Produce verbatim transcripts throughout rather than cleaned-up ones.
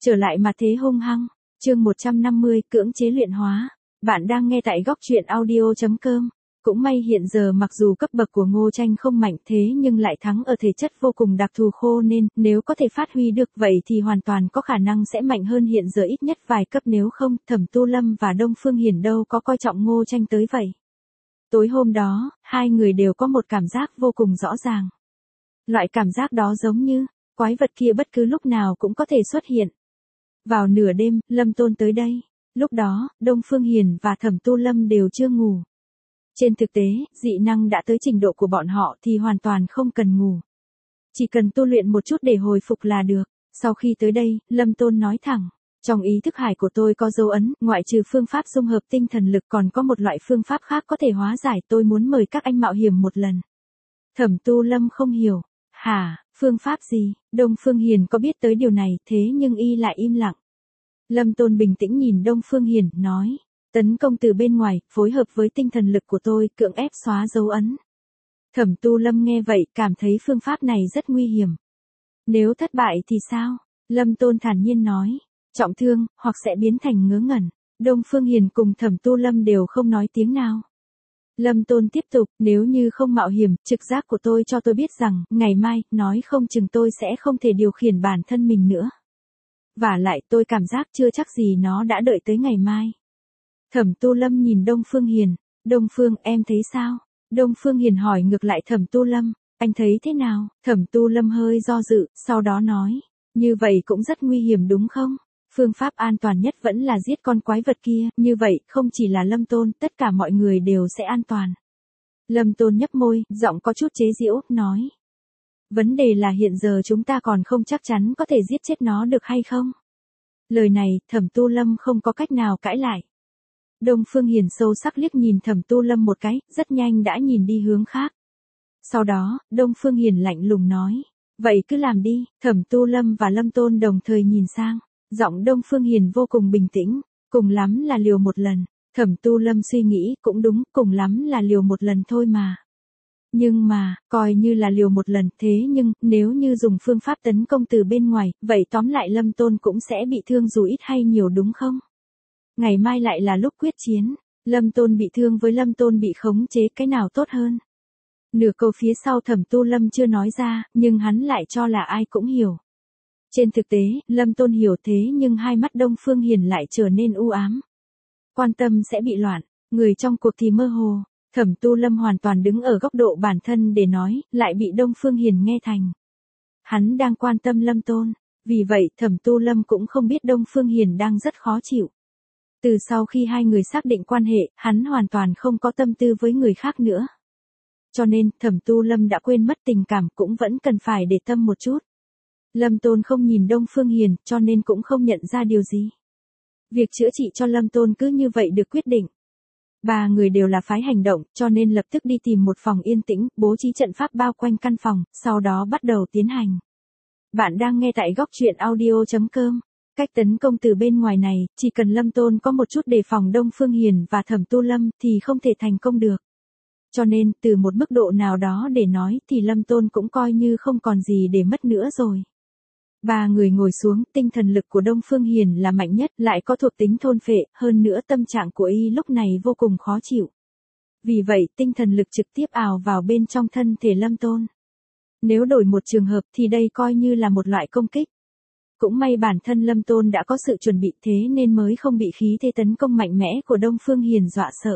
Trở lại mà thế hung hăng. Chương một trăm năm mươi, cưỡng chế luyện hóa. Bạn đang nghe tại góc truyện audio chấm com. Cũng may hiện giờ mặc dù cấp bậc của Ngô Tranh không mạnh thế nhưng lại thắng ở thể chất vô cùng đặc thù khô nên nếu có thể phát huy được vậy thì hoàn toàn có khả năng sẽ mạnh hơn hiện giờ ít nhất vài cấp, nếu không Thẩm Tu Lâm và Đông Phương Hiển đâu có coi trọng Ngô Tranh tới vậy. Tối hôm đó, hai người đều có một cảm giác vô cùng rõ ràng. Loại cảm giác đó giống như quái vật kia bất cứ lúc nào cũng có thể xuất hiện. Vào nửa đêm, Lâm Tôn tới đây. Lúc đó, Đông Phương Hiển và Thẩm Tu Lâm đều chưa ngủ. Trên thực tế, dị năng đã tới trình độ của bọn họ thì hoàn toàn không cần ngủ. Chỉ cần tu luyện một chút để hồi phục là được. Sau khi tới đây, Lâm Tôn nói thẳng. Trong ý thức hải của tôi có dấu ấn, ngoại trừ phương pháp dung hợp tinh thần lực còn có một loại phương pháp khác có thể hóa giải, tôi muốn mời các anh mạo hiểm một lần. Thẩm Tu Lâm không hiểu. Hả, phương pháp gì? Đông Phương Hiển có biết tới điều này thế nhưng y lại im lặng. Lâm Tôn bình tĩnh nhìn Đông Phương Hiển, nói. Tấn công từ bên ngoài, phối hợp với tinh thần lực của tôi, cưỡng ép xóa dấu ấn. Thẩm Tu Lâm nghe vậy, cảm thấy phương pháp này rất nguy hiểm. Nếu thất bại thì sao? Lâm Tôn thản nhiên nói. Trọng thương, hoặc sẽ biến thành ngớ ngẩn. Đông Phương Hiển cùng Thẩm Tu Lâm đều không nói tiếng nào. Lâm Tôn tiếp tục, nếu như không mạo hiểm, trực giác của tôi cho tôi biết rằng, ngày mai, nói không chừng tôi sẽ không thể điều khiển bản thân mình nữa. Vả lại tôi cảm giác chưa chắc gì nó đã đợi tới ngày mai. Thẩm Tu Lâm nhìn Đông Phương Hiển. Đông Phương, em thấy sao? Đông Phương Hiển hỏi ngược lại Thẩm Tu Lâm. Anh thấy thế nào? Thẩm Tu Lâm hơi do dự, sau đó nói. Như vậy cũng rất nguy hiểm đúng không? Phương pháp an toàn nhất vẫn là giết con quái vật kia, như vậy không chỉ là Lâm Tôn, tất cả mọi người đều sẽ an toàn. Lâm Tôn nhấp môi, giọng có chút chế giễu, nói. Vấn đề là hiện giờ chúng ta còn không chắc chắn có thể giết chết nó được hay không? Lời này, Thẩm Tu Lâm không có cách nào cãi lại. Đông Phương Hiển sâu sắc liếc nhìn Thẩm Tu Lâm một cái, rất nhanh đã nhìn đi hướng khác. Sau đó, Đông Phương Hiển lạnh lùng nói. Vậy cứ làm đi. Thẩm Tu Lâm và Lâm Tôn đồng thời nhìn sang. Giọng Đông Phương Hiển vô cùng bình tĩnh. Cùng lắm là liều một lần. Thẩm Tu Lâm suy nghĩ, cũng đúng, cùng lắm là liều một lần thôi mà. Nhưng mà, coi như là liều một lần, thế nhưng, nếu như dùng phương pháp tấn công từ bên ngoài, vậy tóm lại Lâm Tôn cũng sẽ bị thương dù ít hay nhiều đúng không? Ngày mai lại là lúc quyết chiến. Lâm Tôn bị thương với Lâm Tôn bị khống chế, cái nào tốt hơn? Nửa câu phía sau Thẩm Tu Lâm chưa nói ra, nhưng hắn lại cho là ai cũng hiểu. Trên thực tế, Lâm Tôn hiểu thế nhưng hai mắt Đông Phương Hiển lại trở nên u ám. Quan tâm sẽ bị loạn, người trong cuộc thì mơ hồ. Thẩm Tu Lâm hoàn toàn đứng ở góc độ bản thân để nói, lại bị Đông Phương Hiển nghe thành. Hắn đang quan tâm Lâm Tôn, vì vậy Thẩm Tu Lâm cũng không biết Đông Phương Hiển đang rất khó chịu. Từ sau khi hai người xác định quan hệ, hắn hoàn toàn không có tâm tư với người khác nữa. Cho nên, Thẩm Tu Lâm đã quên mất tình cảm, cũng vẫn cần phải để tâm một chút. Lâm Tôn không nhìn Đông Phương Hiển, cho nên cũng không nhận ra điều gì. Việc chữa trị cho Lâm Tôn cứ như vậy được quyết định. Ba người đều là phái hành động, cho nên lập tức đi tìm một phòng yên tĩnh, bố trí trận pháp bao quanh căn phòng, sau đó bắt đầu tiến hành. Bạn đang nghe tại góc truyện audio chấm com. Cách tấn công từ bên ngoài này, chỉ cần Lâm Tôn có một chút đề phòng Đông Phương Hiển và Thẩm Tu Lâm thì không thể thành công được. Cho nên, từ một mức độ nào đó để nói thì Lâm Tôn cũng coi như không còn gì để mất nữa rồi. Ba người ngồi xuống, tinh thần lực của Đông Phương Hiển là mạnh nhất, lại có thuộc tính thôn phệ, hơn nữa tâm trạng của y lúc này vô cùng khó chịu. Vì vậy, tinh thần lực trực tiếp ào vào bên trong thân thể Lâm Tôn. Nếu đổi một trường hợp thì đây coi như là một loại công kích. Cũng may bản thân Lâm Tôn đã có sự chuẩn bị thế nên mới không bị khí thế tấn công mạnh mẽ của Đông Phương Hiển dọa sợ.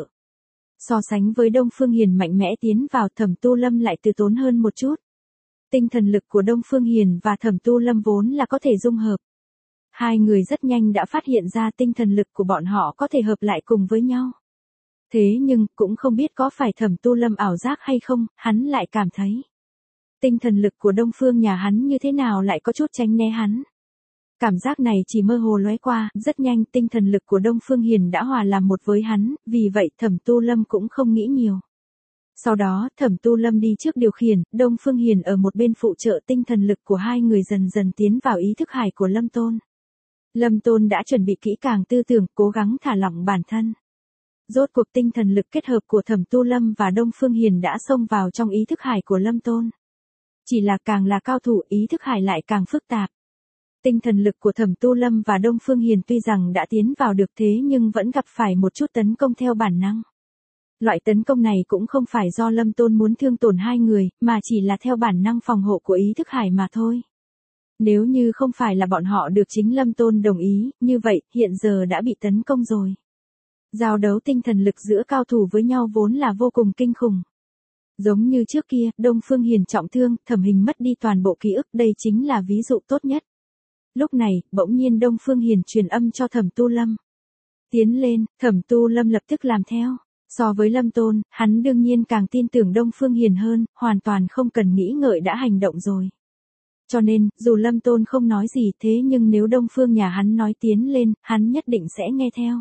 So sánh với Đông Phương Hiển mạnh mẽ tiến vào, Thẩm Tu Lâm lại từ tốn hơn một chút. Tinh thần lực của Đông Phương Hiển và Thẩm Tu Lâm vốn là có thể dung hợp. Hai người rất nhanh đã phát hiện ra tinh thần lực của bọn họ có thể hợp lại cùng với nhau. Thế nhưng, cũng không biết có phải Thẩm Tu Lâm ảo giác hay không, hắn lại cảm thấy. Tinh thần lực của Đông Phương nhà hắn như thế nào lại có chút tránh né hắn. Cảm giác này chỉ mơ hồ lóe qua, rất nhanh tinh thần lực của Đông Phương Hiển đã hòa làm một với hắn, vì vậy Thẩm Tu Lâm cũng không nghĩ nhiều. Sau đó, Thẩm Tu Lâm đi trước điều khiển, Đông Phương Hiển ở một bên phụ trợ, tinh thần lực của hai người dần dần tiến vào ý thức hải của Lâm Tôn. Lâm Tôn đã chuẩn bị kỹ càng tư tưởng, cố gắng thả lỏng bản thân. Rốt cuộc tinh thần lực kết hợp của Thẩm Tu Lâm và Đông Phương Hiển đã xông vào trong ý thức hải của Lâm Tôn. Chỉ là càng là cao thủ, ý thức hải lại càng phức tạp. Tinh thần lực của Thẩm Tu Lâm và Đông Phương Hiền tuy rằng đã tiến vào được thế nhưng vẫn gặp phải một chút tấn công theo bản năng. Loại tấn công này cũng không phải do Lâm Tôn muốn thương tổn hai người, mà chỉ là theo bản năng phòng hộ của ý thức hải mà thôi. Nếu như không phải là bọn họ được chính Lâm Tôn đồng ý, như vậy, hiện giờ đã bị tấn công rồi. Giao đấu tinh thần lực giữa cao thủ với nhau vốn là vô cùng kinh khủng. Giống như trước kia, Đông Phương Hiền trọng thương, Thẩm Hình mất đi toàn bộ ký ức, đây chính là ví dụ tốt nhất. Lúc này, bỗng nhiên Đông Phương Hiền truyền âm cho Thẩm Tu Lâm. Tiến lên, Thẩm Tu Lâm lập tức làm theo. So với Lâm Tôn, hắn đương nhiên càng tin tưởng Đông Phương Hiền hơn, hoàn toàn không cần nghĩ ngợi đã hành động rồi. Cho nên, dù Lâm Tôn không nói gì thế nhưng nếu Đông Phương nhà hắn nói tiến lên, hắn nhất định sẽ nghe theo.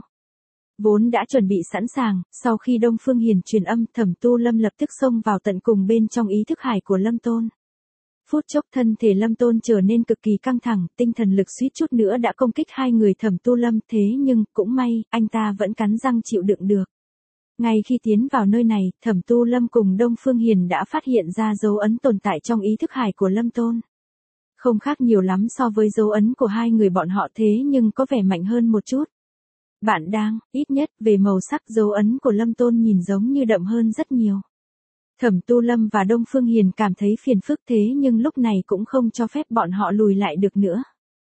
Vốn đã chuẩn bị sẵn sàng, sau khi Đông Phương Hiền truyền âm, Thẩm Tu Lâm lập tức xông vào tận cùng bên trong ý thức hải của Lâm Tôn. Phút chốc thân thể Lâm Tôn trở nên cực kỳ căng thẳng, tinh thần lực suýt chút nữa đã công kích hai người Thẩm Tu Lâm, thế nhưng, cũng may, anh ta vẫn cắn răng chịu đựng được. Ngay khi tiến vào nơi này, Thẩm Tu Lâm cùng Đông Phương Hiền đã phát hiện ra dấu ấn tồn tại trong ý thức hải của Lâm Tôn. Không khác nhiều lắm so với dấu ấn của hai người bọn họ thế nhưng có vẻ mạnh hơn một chút. Bạn đang, ít nhất, về màu sắc dấu ấn của Lâm Tôn nhìn giống như đậm hơn rất nhiều. Thẩm Tu Lâm và Đông Phương Hiền cảm thấy phiền phức thế nhưng lúc này cũng không cho phép bọn họ lùi lại được nữa.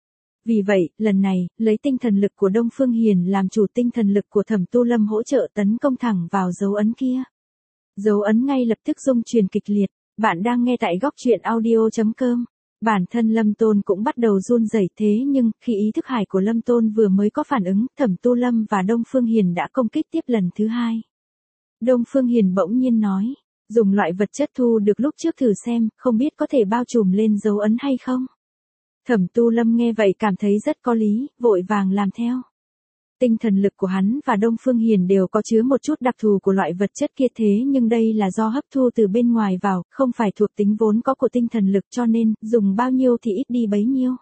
Vì vậy, lần này, lấy tinh thần lực của Đông Phương Hiền làm chủ tinh thần lực của Thẩm Tu Lâm hỗ trợ tấn công thẳng vào dấu ấn kia. Dấu ấn ngay lập tức rung chuyển kịch liệt. Bạn đang nghe tại góc truyện audio chấm com. Bản thân Lâm Tôn cũng bắt đầu run rẩy thế nhưng, khi ý thức hải của Lâm Tôn vừa mới có phản ứng, Thẩm Tu Lâm và Đông Phương Hiền đã công kích tiếp lần thứ hai. Đông Phương Hiền bỗng nhiên nói, dùng loại vật chất thu được lúc trước thử xem, không biết có thể bao trùm lên dấu ấn hay không. Thẩm Tu Lâm nghe vậy cảm thấy rất có lý, vội vàng làm theo. Tinh thần lực của hắn và Đông Phương Hiền đều có chứa một chút đặc thù của loại vật chất kia thế nhưng đây là do hấp thu từ bên ngoài vào, không phải thuộc tính vốn có của tinh thần lực cho nên, dùng bao nhiêu thì ít đi bấy nhiêu.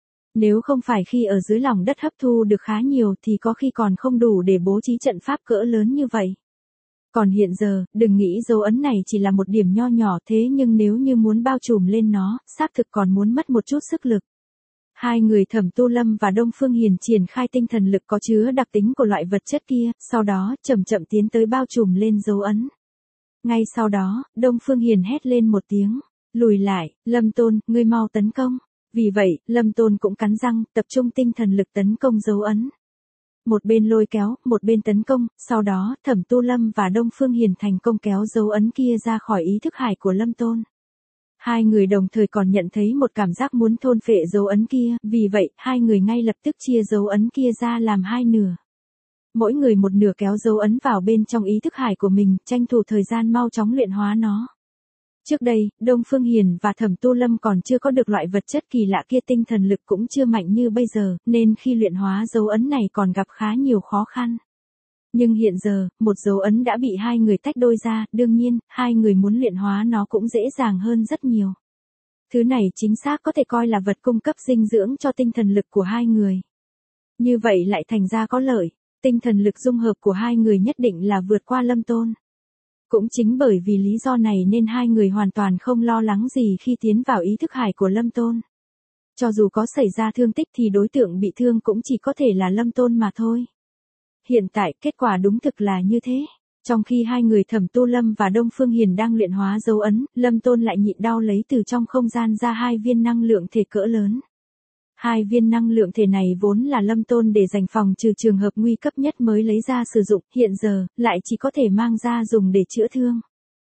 Nếu không phải khi ở dưới lòng đất hấp thu được khá nhiều thì có khi còn không đủ để bố trí trận pháp cỡ lớn như vậy. Còn hiện giờ, đừng nghĩ dấu ấn này chỉ là một điểm nho nhỏ thế nhưng nếu như muốn bao trùm lên nó, xác thực còn muốn mất một chút sức lực. Hai người Thẩm Tu Lâm và Đông Phương Hiền triển khai tinh thần lực có chứa đặc tính của loại vật chất kia, sau đó chậm chậm tiến tới bao trùm lên dấu ấn. Ngay sau đó, Đông Phương Hiền hét lên một tiếng, lùi lại, Lâm Tôn, ngươi mau tấn công. Vì vậy, Lâm Tôn cũng cắn răng, tập trung tinh thần lực tấn công dấu ấn. Một bên lôi kéo, một bên tấn công, sau đó, Thẩm Tu Lâm và Đông Phương Hiền thành công kéo dấu ấn kia ra khỏi ý thức hải của Lâm Tôn. Hai người đồng thời còn nhận thấy một cảm giác muốn thôn phệ dấu ấn kia, vì vậy, hai người ngay lập tức chia dấu ấn kia ra làm hai nửa. Mỗi người một nửa kéo dấu ấn vào bên trong ý thức hải của mình, tranh thủ thời gian mau chóng luyện hóa nó. Trước đây, Đông Phương Hiền và Thẩm Tu Lâm còn chưa có được loại vật chất kỳ lạ kia, tinh thần lực cũng chưa mạnh như bây giờ, nên khi luyện hóa dấu ấn này còn gặp khá nhiều khó khăn. Nhưng hiện giờ, một dấu ấn đã bị hai người tách đôi ra, đương nhiên, hai người muốn luyện hóa nó cũng dễ dàng hơn rất nhiều. Thứ này chính xác có thể coi là vật cung cấp dinh dưỡng cho tinh thần lực của hai người. Như vậy lại thành ra có lợi, tinh thần lực dung hợp của hai người nhất định là vượt qua Lâm Tôn. Cũng chính bởi vì lý do này nên hai người hoàn toàn không lo lắng gì khi tiến vào ý thức hải của Lâm Tôn. Cho dù có xảy ra thương tích thì đối tượng bị thương cũng chỉ có thể là Lâm Tôn mà thôi. Hiện tại, kết quả đúng thực là như thế. Trong khi hai người Thẩm Tu Lâm và Đông Phương Hiền đang luyện hóa dấu ấn, Lâm Tôn lại nhịn đau lấy từ trong không gian ra hai viên năng lượng thể cỡ lớn. Hai viên năng lượng thể này vốn là Lâm Tôn để dành phòng trừ trường hợp nguy cấp nhất mới lấy ra sử dụng, hiện giờ, lại chỉ có thể mang ra dùng để chữa thương.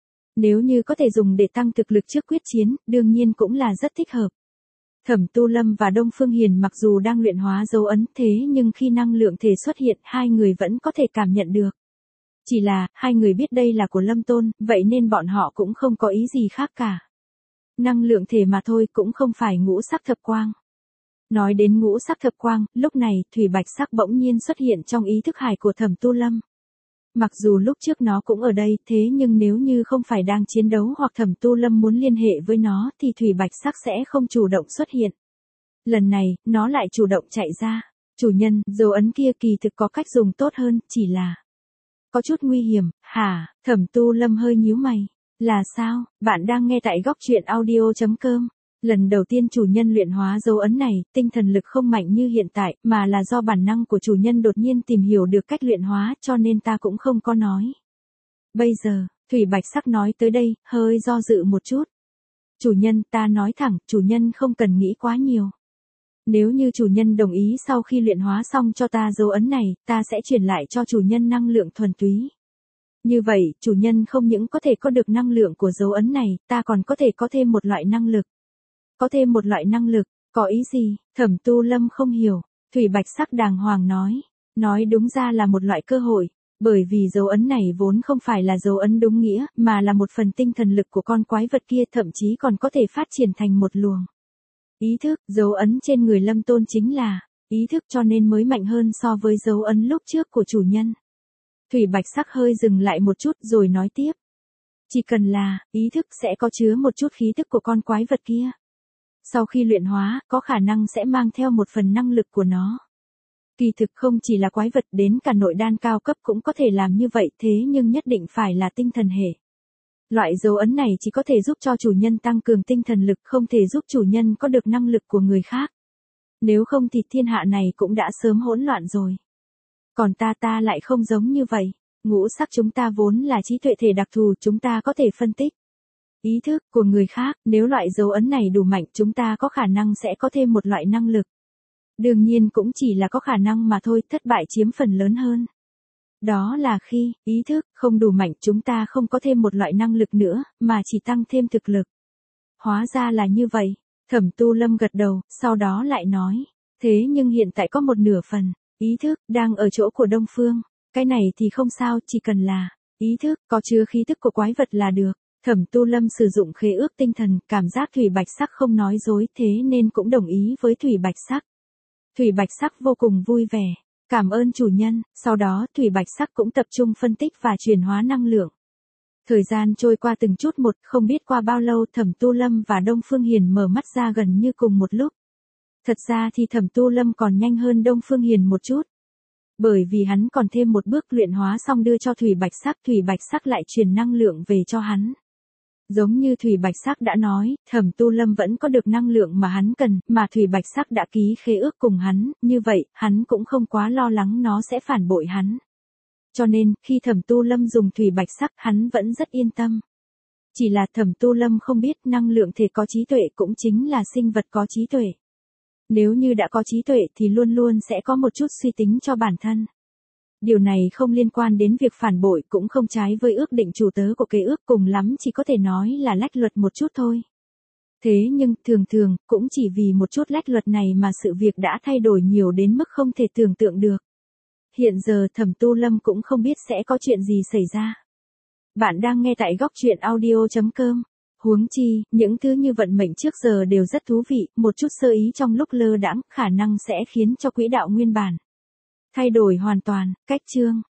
Nếu như có thể dùng để tăng thực lực trước quyết chiến, đương nhiên cũng là rất thích hợp. Thẩm Tu Lâm và Đông Phương Hiền mặc dù đang luyện hóa dấu ấn thế nhưng khi năng lượng thể xuất hiện hai người vẫn có thể cảm nhận được. Chỉ là, hai người biết đây là của Lâm Tôn, vậy nên bọn họ cũng không có ý gì khác cả. Năng lượng thể mà thôi cũng không phải ngũ sắc thập quang. Nói đến ngũ sắc thập quang, lúc này, thủy bạch sắc bỗng nhiên xuất hiện trong ý thức hải của Thẩm Tu Lâm. Mặc dù lúc trước nó cũng ở đây, thế nhưng nếu như không phải đang chiến đấu hoặc Thẩm Tu Lâm muốn liên hệ với nó thì thủy bạch sắc sẽ không chủ động xuất hiện. Lần này, nó lại chủ động chạy ra. Chủ nhân, dấu ấn kia kỳ thực có cách dùng tốt hơn, chỉ là có chút nguy hiểm, hả? Thẩm Tu Lâm hơi nhíu mày. Là sao? Bạn đang nghe tại góc truyện audio chấm com. Lần đầu tiên chủ nhân luyện hóa dấu ấn này, tinh thần lực không mạnh như hiện tại, mà là do bản năng của chủ nhân đột nhiên tìm hiểu được cách luyện hóa, cho nên ta cũng không có nói. Bây giờ, Thủy Bạch Sắc nói tới đây, hơi do dự một chút. Chủ nhân, ta nói thẳng, chủ nhân không cần nghĩ quá nhiều. Nếu như chủ nhân đồng ý sau khi luyện hóa xong cho ta dấu ấn này, ta sẽ truyền lại cho chủ nhân năng lượng thuần túy. Như vậy, chủ nhân không những có thể có được năng lượng của dấu ấn này, ta còn có thể có thêm một loại năng lực. Có thêm một loại năng lực, có ý gì? Thẩm Tu Lâm không hiểu. Thủy Bạch Sắc đàng hoàng nói. Nói đúng ra là một loại cơ hội. Bởi vì dấu ấn này vốn không phải là dấu ấn đúng nghĩa, mà là một phần tinh thần lực của con quái vật kia, thậm chí còn có thể phát triển thành một luồng ý thức. Dấu ấn trên người Lâm Tôn chính là ý thức, cho nên mới mạnh hơn so với dấu ấn lúc trước của chủ nhân. Thủy Bạch Sắc hơi dừng lại một chút rồi nói tiếp. Chỉ cần là ý thức sẽ có chứa một chút khí thức của con quái vật kia. Sau khi luyện hóa, có khả năng sẽ mang theo một phần năng lực của nó. Kỳ thực không chỉ là quái vật, đến cả nội đan cao cấp cũng có thể làm như vậy, thế nhưng nhất định phải là tinh thần hệ. Loại dấu ấn này chỉ có thể giúp cho chủ nhân tăng cường tinh thần lực, không thể giúp chủ nhân có được năng lực của người khác. Nếu không thì thiên hạ này cũng đã sớm hỗn loạn rồi. Còn ta ta lại không giống như vậy. Ngũ sắc chúng ta vốn là trí tuệ thể đặc thù, chúng ta có thể phân tích ý thức của người khác, nếu loại dấu ấn này đủ mạnh, chúng ta có khả năng sẽ có thêm một loại năng lực. Đương nhiên cũng chỉ là có khả năng mà thôi, thất bại chiếm phần lớn hơn. Đó là khi ý thức không đủ mạnh, chúng ta không có thêm một loại năng lực nữa, mà chỉ tăng thêm thực lực. Hóa ra là như vậy. Thẩm Tu Lâm gật đầu, sau đó lại nói. Thế nhưng hiện tại có một nửa phần ý thức đang ở chỗ của Đông Phương. Cái này thì không sao, chỉ cần là ý thức có chứa khí thức của quái vật là được. Thẩm Tu Lâm sử dụng khế ước tinh thần, cảm giác Thủy Bạch Sắc không nói dối, thế nên cũng đồng ý với Thủy Bạch Sắc. Thủy Bạch Sắc vô cùng vui vẻ. Cảm ơn chủ nhân. Sau đó Thủy Bạch Sắc cũng tập trung phân tích và chuyển hóa năng lượng. Thời gian trôi qua từng chút một, không biết qua bao lâu Thẩm Tu Lâm và Đông Phương Hiền mở mắt ra gần như cùng một lúc. Thật ra thì Thẩm Tu Lâm còn nhanh hơn Đông Phương Hiền một chút. Bởi vì hắn còn thêm một bước luyện hóa xong đưa cho Thủy Bạch Sắc, Thủy Bạch Sắc lại truyền năng lượng về cho hắn. Giống như Thủy Bạch Sắc đã nói, Thẩm Tu Lâm vẫn có được năng lượng mà hắn cần, mà Thủy Bạch Sắc đã ký khế ước cùng hắn, như vậy, hắn cũng không quá lo lắng nó sẽ phản bội hắn. Cho nên, khi Thẩm Tu Lâm dùng Thủy Bạch Sắc, hắn vẫn rất yên tâm. Chỉ là Thẩm Tu Lâm không biết năng lượng thể có trí tuệ cũng chính là sinh vật có trí tuệ. Nếu như đã có trí tuệ thì luôn luôn sẽ có một chút suy tính cho bản thân. Điều này không liên quan đến việc phản bội, cũng không trái với ước định chủ tớ của kế ước, cùng lắm chỉ có thể nói là lách luật một chút thôi. Thế nhưng, thường thường, cũng chỉ vì một chút lách luật này mà sự việc đã thay đổi nhiều đến mức không thể tưởng tượng được. Hiện giờ Thẩm Tu Lâm cũng không biết sẽ có chuyện gì xảy ra. Bạn đang nghe tại góc truyện audio chấm com. Huống chi, những thứ như vận mệnh trước giờ đều rất thú vị, một chút sơ ý trong lúc lơ đãng, khả năng sẽ khiến cho quỹ đạo nguyên bản thay đổi hoàn toàn. Cách chương